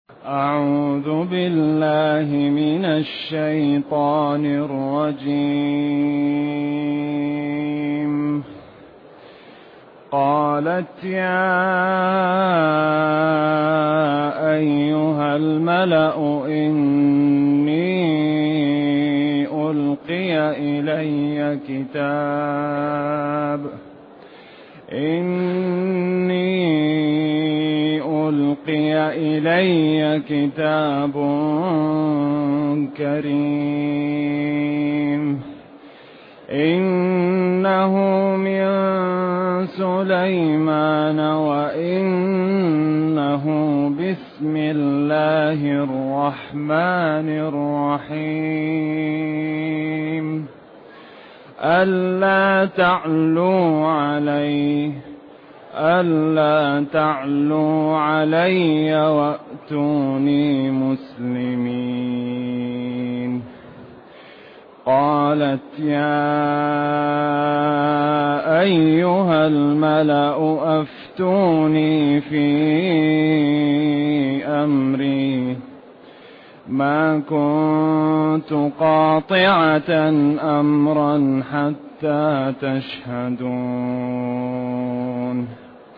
أعوذ بالله من الشيطان الرجيم. قالت يا أيها الملأ إني ألقي إلي كتاب كريم إنه من سليمان وإنه بسم الله الرحمن الرحيم ألا تعلوا علي وأتوني مسلمين. قالت يا أيها الملأ أفتوني في أمري ما كنت قاطعة أمرا حتى تشهدون.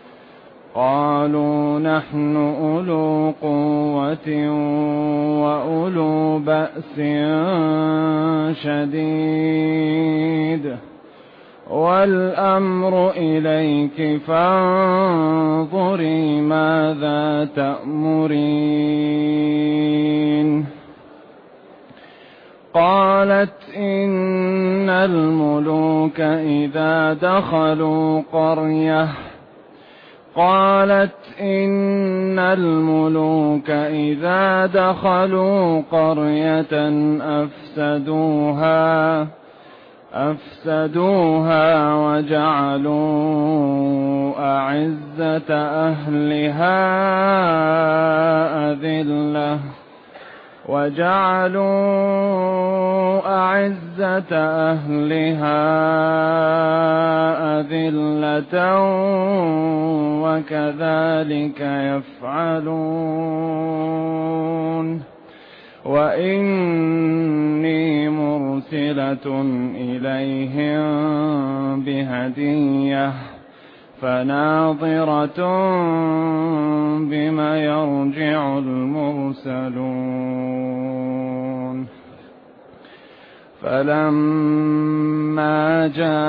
قالوا نحن أولو قوة وأولو بأس شديد والأمر إليك فانظري ماذا تأمرين. قالت إن الملوك إذا دخلوا قرية أفسدوها وجعلوا أعزة أهلها أذلة وكذلك يفعلون. وإني مرسلة إليهم بهدية فناظرة بما يرجع المرسلون. فلما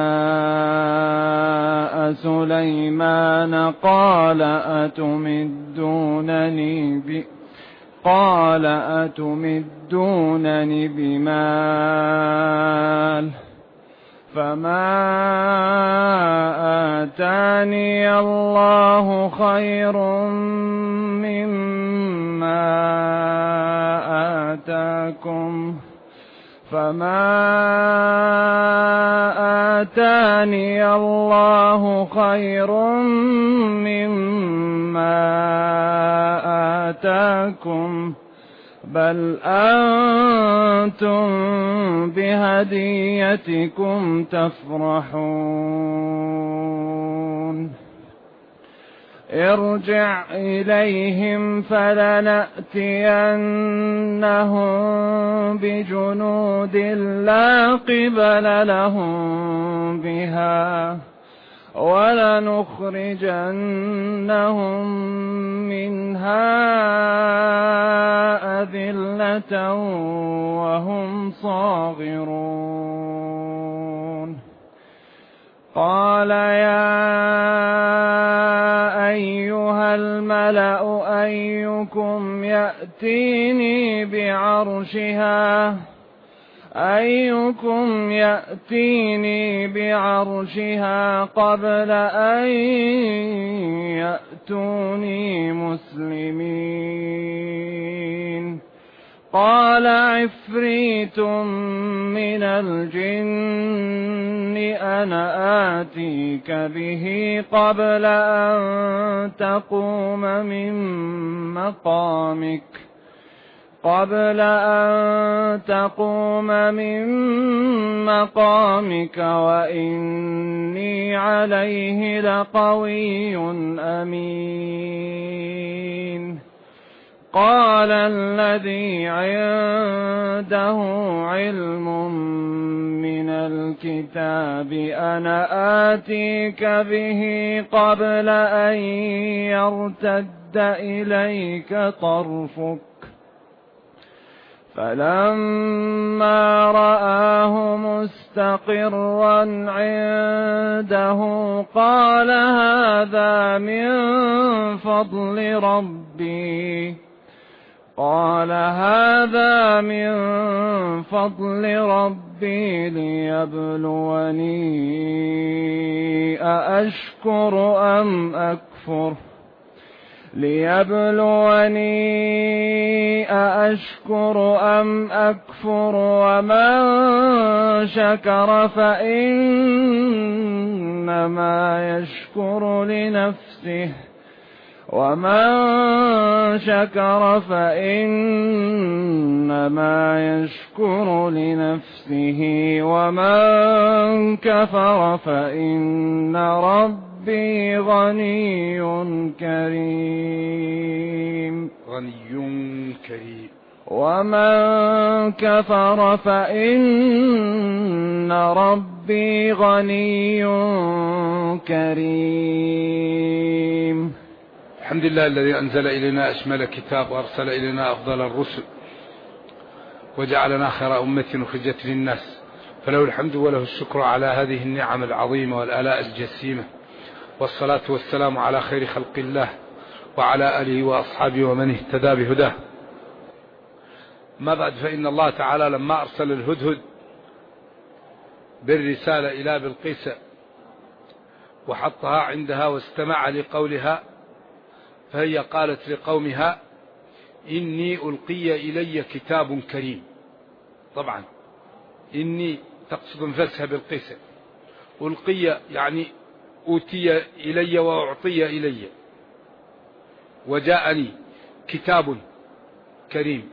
جاء سليمان قال أتمدونني بمال فما آتاني الله خير مما آتاكم بل أنتم بهديتكم تفرحون. ارجع إليهم فلنأتينهم بجنود لا قبل لهم بها ولنخرجنهم منها أذلة وهم صاغرون. قال يا أيها الملأ أيكم يأتيني بعرشها قبل أن يأتوني مسلمين. قال عفريت من الجن أنا آتيك به قبل أن تقوم من مقامك وإني عليه لقوي أمين. قال الذي عنده علم من الكتاب أنا آتيك به قبل أن يرتد إليك طرفك فلما رآه مستقرا عنده قال هذا من فضل ربي ليبلوني أأشكر أم أكفر ومن شكر فإنما يشكر لنفسه ومن كفر فإن ربي غني كريم ومن كفر فإن ربي غني كريم. الحمد لله الذي أنزل إلينا أشمل كتاب وأرسل إلينا أفضل الرسل وجعلنا خير أمة أخرجت للناس، فله الحمد وله الشكر على هذه النعم العظيمة والآلاء الجسيمة، والصلاة والسلام على خير خلق الله وعلى آله وأصحابه ومن اهتدى بهداه. ما بعد، فإن الله تعالى لما أرسل الهدهد بالرسالة إلى بلقيس وحطها عندها واستمع لقولها، فهي قالت لقومها إني ألقي إلي كتاب كريم. طبعا إني تقصد نفسها بلقيس، ألقي يعني أوتي إلي وأعطي إلي، وجاءني كتاب كريم.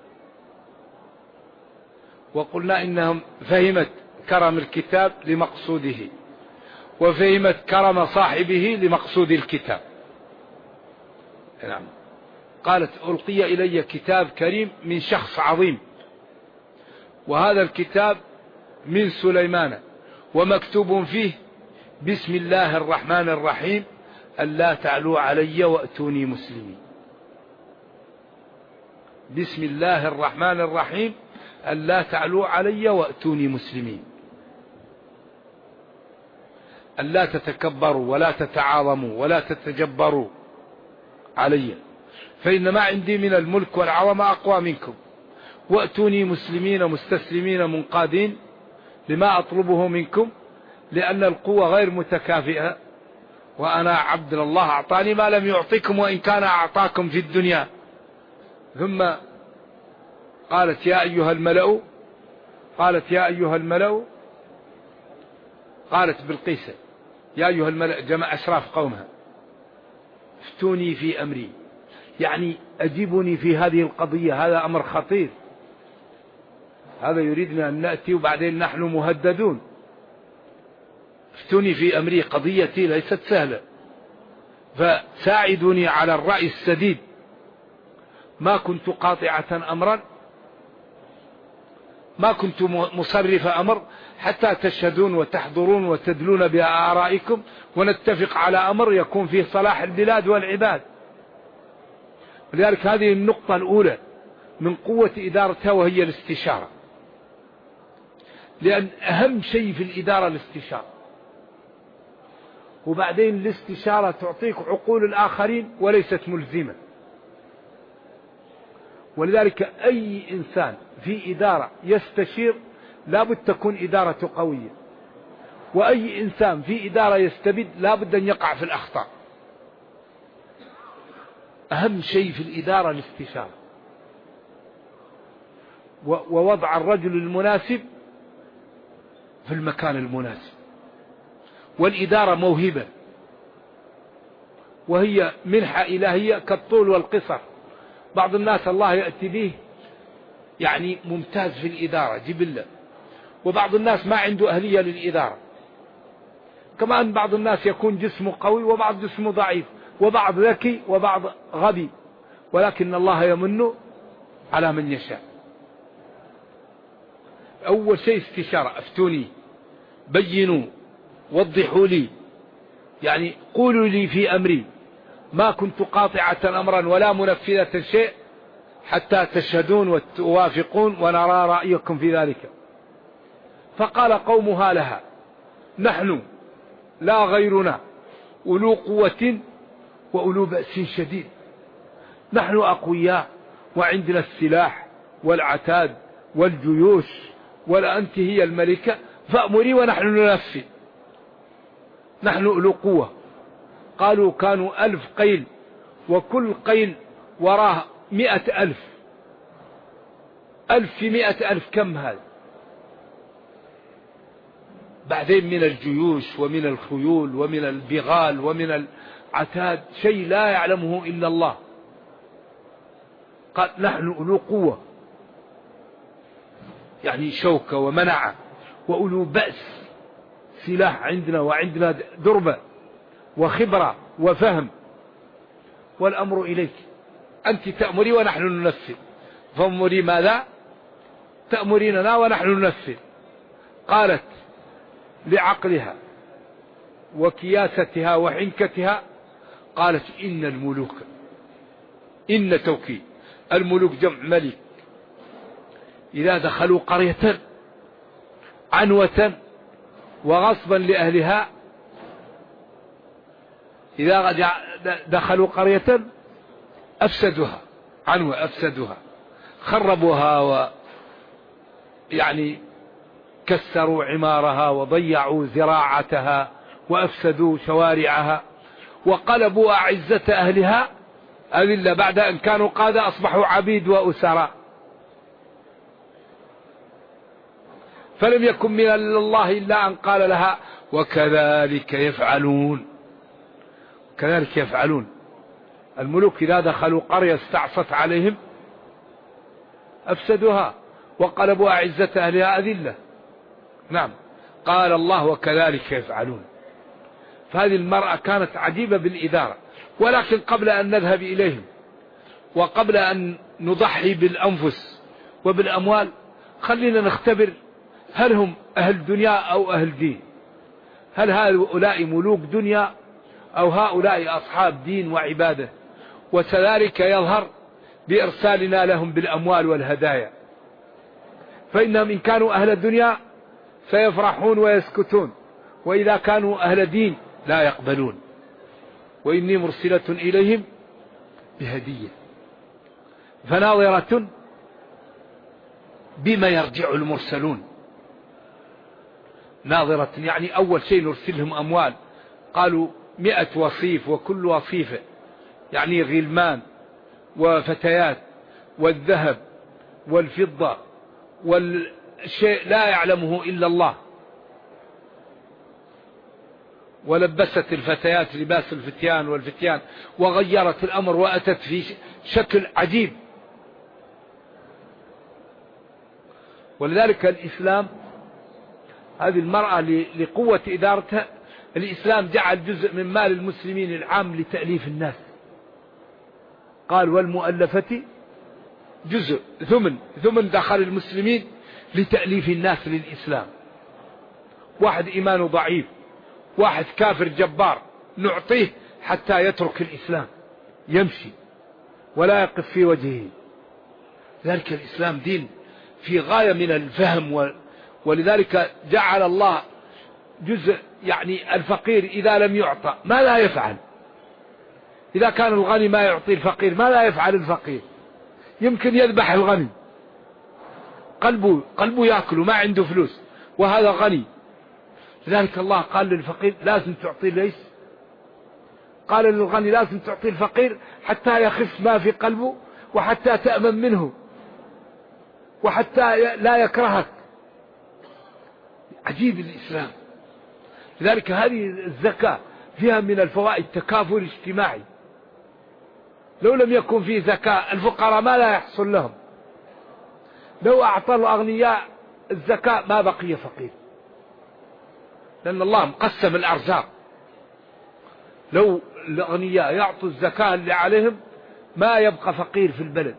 وقلنا إنهم فهمت كرم الكتاب لمقصوده، وفهمت كرم صاحبه لمقصود الكتاب. نعم، قالت ألقي إلي كتاب كريم من شخص عظيم، وهذا الكتاب من سليمان، ومكتوب فيه بسم الله الرحمن الرحيم ألا تعلوا علي وأتوني مسلمين. بسم الله الرحمن الرحيم ألا تعلوا علي وأتوني مسلمين، ألا تتكبروا ولا تتعاظموا ولا تتجبروا علي، فإن ما عندي من الملك والعظمة أقوى منكم، وأتوني مسلمين مستسلمين منقادين لما أطلبه منكم، لأن القوة غير متكافئة، وأنا عبد الله أعطاني ما لم يعطيكم وإن كان أعطاكم في الدنيا. ثم قالت يا أيها الملأ، قالت بلقيس يا أيها الملأ، جمع أشراف قومها، افتوني في أمري، يعني أجيبني في هذه القضية، هذا أمر خطير، هذا يريدنا أن نأتي وبعدين نحن مهددون. افتوني في أمري، قضيتي ليست سهلة، فساعدوني على الرأي السديد، ما كنت قاطعة أمرا، ما كنت مصرف أمر حتى تشهدون وتحضرون وتدلون بآرائكم ونتفق على أمر يكون فيه صلاح البلاد والعباد. ولذلك هذه النقطة الأولى من قوة إدارتها، وهي الاستشارة، لأن أهم شيء في الإدارة الاستشارة. وبعدين الاستشارة تعطيك عقول الآخرين وليست ملزمة، ولذلك أي إنسان في إدارة يستشير لابد تكون إدارته قوية، وأي إنسان في إدارة يستبد لابد أن يقع في الأخطاء. أهم شيء في الإدارة الاستشارة، ووضع الرجل المناسب في المكان المناسب. والإدارة موهبة، وهي منحة إلهية كالطول والقصر. بعض الناس الله يأتي به يعني ممتاز في الإدارة جبلة، وبعض الناس ما عنده أهلية للإدارة. كمان بعض الناس يكون جسمه قوي وبعض جسمه ضعيف، وبعض ذكي وبعض غبي، ولكن الله يمن على من يشاء. أول شيء استشارة، أفتوني، بينوا، وضحوا لي، يعني قولوا لي في أمري، ما كنت قاطعة أمرا ولا منفذة شيء حتى تشهدون وتوافقون ونرى رأيكم في ذلك. فقال قومها لها: نحن لا غيرنا أولو قوة وأولو بأس شديد، نحن أقوياء وعندنا السلاح والعتاد والجيوش، ولا أنت هي الملكة، فأمري ونحن ننفذ، نحن أولو قوة. قالوا كانوا 1000 قيل، وكل قيل وراه 100,000. 1000 في 100,000 كم هذا؟ بعدين من الجيوش ومن الخيول ومن البغال ومن العتاد شيء لا يعلمه إلا الله. قال نحن أولو قوة، يعني شوكة ومنعة، وأولو بأس، سلاح عندنا وعندنا دربة وخبرة وفهم، والأمر إليك، أنت تأمري ونحن ننفذ. فأمري ماذا؟ تأمريننا ونحن ننفذ. قالت لعقلها وكياستها وحنكتها، قالت إن الملوك، إن توكيد، الملوك جمع ملك، إذا دخلوا قرية عنوة وغصبا لأهلها، إذا دخلوا قرية أفسدوها، عنوة أفسدوها، خربوها، ويعني كسروا عمارها وضيعوا زراعتها وأفسدوا شوارعها، وقلبوا أعزة أهلها أذلة، بعد أن كانوا قادة أصبحوا عبيد وأسراء. فلم يكن من الله إلا أن قال لها: وكذلك يفعلون. كذلك يفعلون. الملوك إذا دخلوا قرية استعصت عليهم أفسدوها وقلبوا أعزة أهلها أذلة. نعم، قال الله: وكذلك يفعلون. فهذه المرأة كانت عجيبة بالإدارة. ولكن قبل أن نذهب إليهم وقبل أن نضحي بالأنفس وبالأموال، خلينا نختبر هل هم أهل دنيا أو أهل دين؟ هل هؤلاء ملوك دنيا أو هؤلاء أصحاب دين وعبادة؟ وكذلك يظهر بإرسالنا لهم بالأموال والهدايا. فإنهم إن كانوا أهل الدنيا سيفرحون ويسكتون، وإذا كانوا أهل دين لا يقبلون. وإني مرسلة إليهم بهدية فناظرة بما يرجع المرسلون. ناظرة يعني أول شيء نرسلهم أموال. قالوا 100 وصيف، وكل وصيفة يعني غلمان وفتيات، والذهب والفضة والشيء لا يعلمه إلا الله. ولبست الفتيات لباس الفتيان والفتيان، وغيرت الأمر وأتت في شكل عجيب. ولذلك الإسلام، هذه المرأة لقوة إدارتها، الإسلام جعل جزء من مال المسلمين العام لتأليف الناس. قال: والمؤلفة جزء، ثمن دخل المسلمين لتأليف الناس للإسلام. واحد إيمانه ضعيف، واحد كافر جبار، نعطيه حتى يترك الإسلام، يمشي ولا يقف في وجهه. ذلك الإسلام دين في غاية من الفهم. ولذلك جعل الله جزء، يعني الفقير إذا لم يعطى ما لا يفعل. إذا كان الغني ما يعطي الفقير ما لا يفعل الفقير؟ يمكن يذبح الغني، قلبه يأكل ما عنده فلوس، وهذا غني. لذلك الله قال للفقير لازم تعطي ليش؟ قال للغني لازم تعطي الفقير حتى يخف ما في قلبه، وحتى تأمن منه، وحتى لا يكرهك. عجيب الإسلام. لذلك هذه الزكاة فيها من الفوائد تكافل اجتماعي. لو لم يكن فيه زكاة الفقراء ما لا يحصل لهم. لو أعطى الأغنياء الزكاة ما بقي فقير، لأن الله مقسم الأرزاق. لو الأغنياء يعطوا الزكاة اللي عليهم ما يبقى فقير في البلد.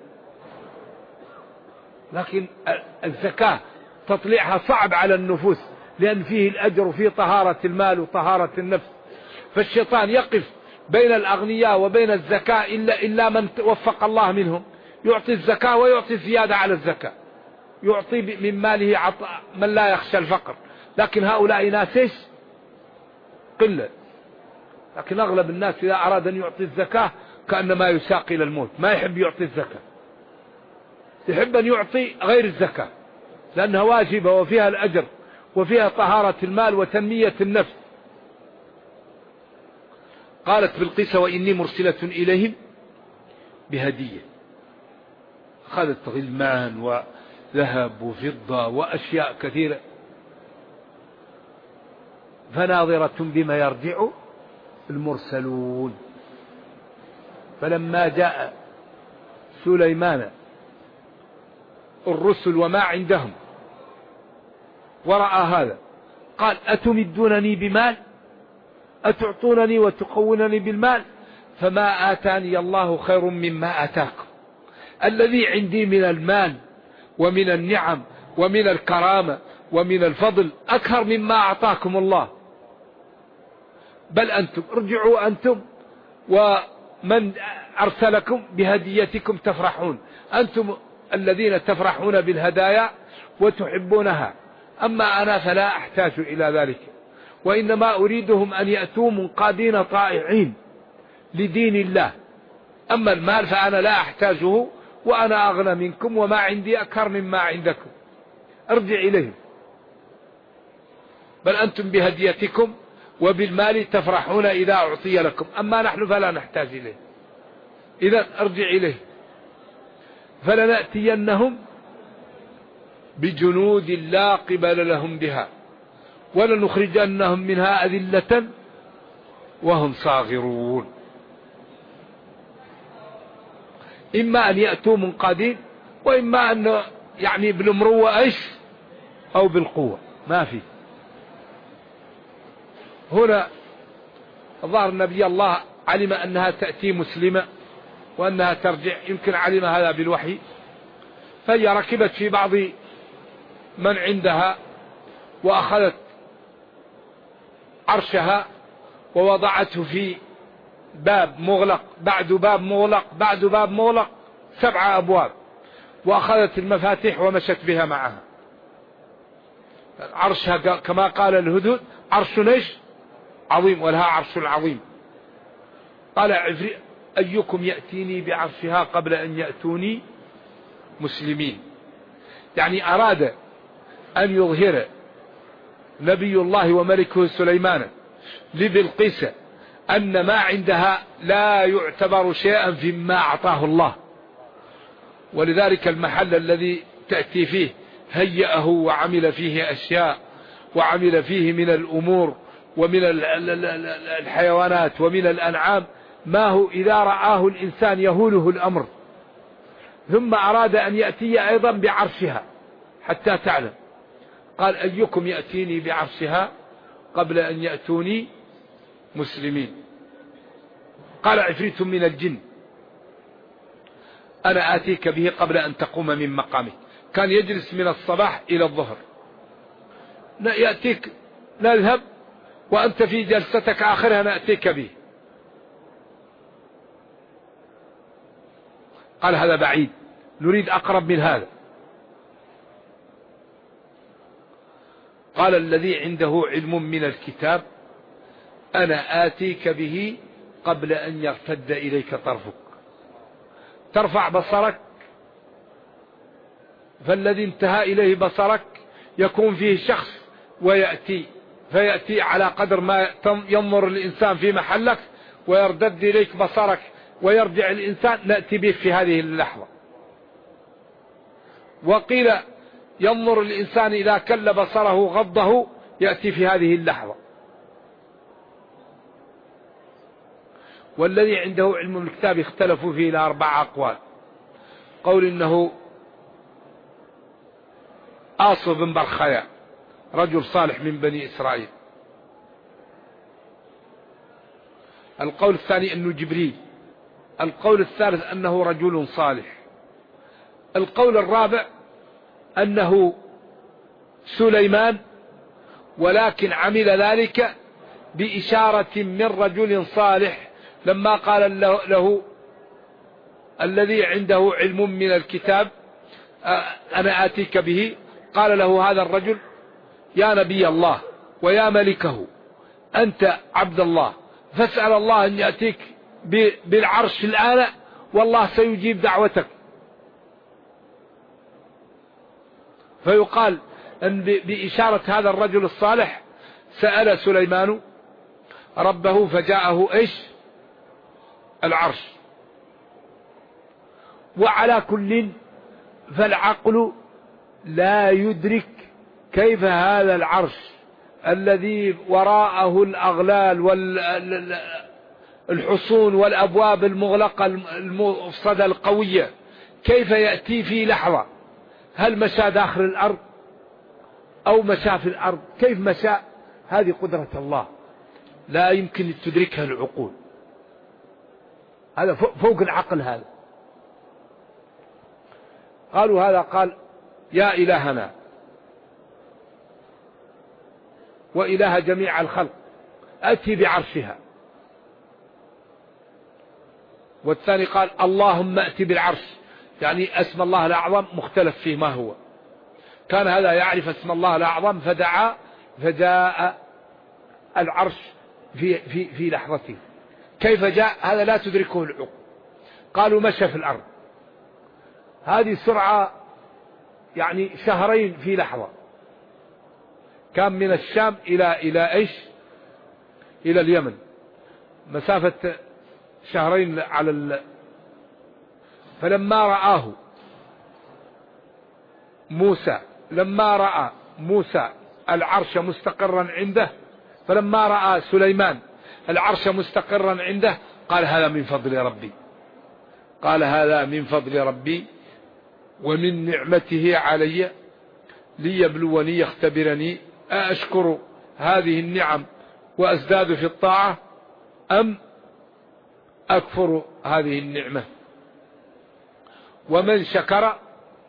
لكن الزكاة تطليعها صعب على النفوس، لأن فيه الأجر وفيه طهارة المال وطهارة النفس. فالشيطان يقف بين الأغنياء وبين الزكاة إلا من وفق الله منهم، يعطي الزكاة ويعطي زيادة على الزكاة، يعطي من ماله عطاء من لا يخشى الفقر. لكن هؤلاء ناس قلة. لكن أغلب الناس إذا أراد أن يعطي الزكاة كأنما يساق إلى الموت، ما يحب يعطي الزكاة، يحب أن يعطي غير الزكاة لأنها واجبة وفيها الأجر وفيها طهارة المال وتنمية النفس. قالت بلقيس وإني مرسلة إليهم بهدية. أخذت غلمان وذهب وفضة وأشياء كثيرة. فناظرة بما يرجع المرسلون. فلما جاء سليمان الرسل وما عندهم ورأى هذا قال أتمدونني بمال، أتعطونني وتقونني بالمال، فما آتاني الله خير مما آتاكم. الذي عندي من المال ومن النعم ومن الكرامة ومن الفضل أكثر مما أعطاكم الله. بل أنتم ارجعوا أنتم ومن أرسلكم بهديتكم تفرحون، أنتم الذين تفرحون بالهدايا وتحبونها، أما أنا فلا أحتاج إلى ذلك، وإنما أريدهم أن يأتوا منقادين طائعين لدين الله. أما المال فأنا لا أحتاجه وأنا أغنى منكم وما عندي أكثر مما عندكم، ارجع إليهم. بل أنتم بهديتكم وبالمال تفرحون إذا أعطي لكم، أما نحن فلا نحتاج إليه. إذا ارجع إليه. فلنأتينهم بجنود لا قبل لهم بها ولنخرجنهم منها أذلة وهم صاغرون. إما أن يأتوا منقادين وإما أن يعني بالمروة إيش أو بالقوة، ما في. هنا ظهر النبي الله علم أنها تأتي مسلمة وأنها ترجع، يمكن علم هذا بالوحي، فهي ركبت في بعض من عندها وأخذت عرشها ووضعته في باب مغلق بعد باب مغلق بعد باب مغلق، 7 أبواب، وأخذت المفاتيح ومشت بها معها. عرشها كما قال الهدهد عرش نيش عظيم ولها عرش عظيم. قال عفريت أيكم يأتيني بعرشها قبل أن يأتوني مسلمين. يعني أراد أن يظهر نبي الله وملكه سليمان لبلقيس أن ما عندها لا يعتبر شيئا فيما أعطاه الله، ولذلك المحل الذي تأتي فيه هيأه وعمل فيه أشياء، وعمل فيه من الأمور ومن الحيوانات ومن الأنعام ما هو إذا رآه الإنسان يهوله الأمر. ثم أراد أن يأتي أيضا بعرشها حتى تعلم. قال أيكم يأتيني بعرشها قبل أن يأتوني مسلمين. قال عفريت من الجن أنا آتيك به قبل أن تقوم من مقامك. كان يجلس من الصباح إلى الظهر، يأتيك نذهب وأنت في جلستك آخرها نأتيك به. قال هذا بعيد، نريد أقرب من هذا. قال الذي عنده علم من الكتاب أنا آتيك به قبل أن يرتد إليك طرفك. ترفع بصرك، فالذي انتهى إليه بصرك يكون فيه شخص فيأتي على قدر ما ينظر الإنسان في محلك ويردد إليك بصرك ويرجع الإنسان، نأتي به في هذه اللحظة. وقيل ينظر الإنسان إذا كل بصره غضه يأتي في هذه اللحظة. والذي عنده علم الكتاب اختلفوا فيه إلى 4 أقوال. قول إنه آصف بن برخيا رجل صالح من بني إسرائيل. القول الثاني أنه جبريل. القول الثالث أنه رجل صالح. القول الرابع أنه سليمان، ولكن عمل ذلك بإشارة من رجل صالح لما قال له الذي عنده علم من الكتاب أنا آتيك به، قال له هذا الرجل يا نبي الله ويا ملكه أنت عبد الله، فاسأل الله أن يأتيك بالعرش الآن والله سيجيب دعوتك. فيقال أن بإشارة هذا الرجل الصالح سأل سليمان ربه فجاءه إيش؟ العرش. وعلى كل فالعقل لا يدرك كيف هذا العرش الذي وراءه الأغلال والحصون والأبواب المغلقة المفسدة القوية، كيف يأتي في لحظة؟ هل مشى داخل الأرض أو مشى في الأرض؟ كيف مشى؟ هذه قدرة الله لا يمكن تدركها العقول، هذا فوق العقل. هذا قالوا هذا قال يا إلهنا وإله جميع الخلق أتي بعرشها. والثاني قال اللهم أتي بالعرش، يعني اسم الله الأعظم مختلف فيه ما هو. كان هذا يعرف اسم الله الأعظم فدعا فجاء العرش في لحظته. كيف جاء؟ هذا لا تدركه العقول. قالوا مشى في الأرض، هذه سرعة يعني شهرين في لحظة. كان من الشام إلى إيش؟ إلى اليمن، مسافة شهرين على فلما رآه موسى، لما رأى موسى العرش مستقرا عنده، فلما رأى سليمان العرش مستقرا عنده قال هذا من فضل ربي، قال هذا من فضل ربي ومن نعمته علي ليبلوني يختبرني أشكر هذه النعم وأزداد في الطاعة أم أكفر هذه النعمة. ومن شكر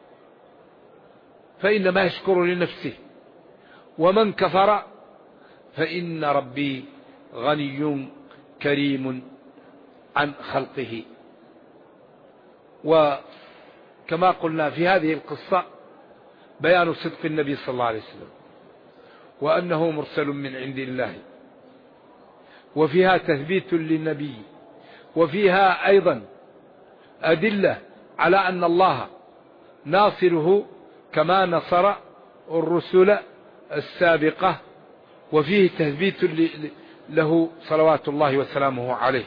فإنما يشكر لنفسه، ومن كفر فإن ربي غني كريم عن خلقه. وكما قلنا في هذه القصة بيان صدق النبي صلى الله عليه وسلم وأنه مرسل من عند الله، وفيها تثبيت للنبي، وفيها أيضا أدلة على أن الله ناصره كما نصر الرسل السابقة، وفيه تثبيت له صلوات الله وسلامه عليه.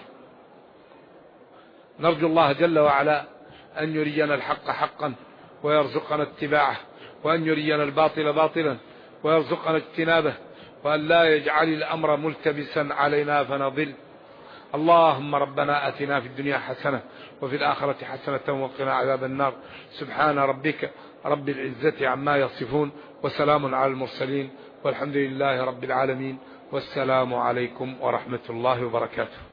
نرجو الله جل وعلا أن يرينا الحق حقا ويرزقنا اتباعه، وأن يرينا الباطل باطلا ويرزقنا اجتنابه، وأن لا يجعل الأمر ملتبسا علينا فنضل. اللهم ربنا آتنا في الدنيا حسنة وفي الآخرة حسنة وقنا عذاب النار. سبحان ربك رب العزة عما يصفون، وسلام على المرسلين، والحمد لله رب العالمين، والسلام عليكم ورحمة الله وبركاته.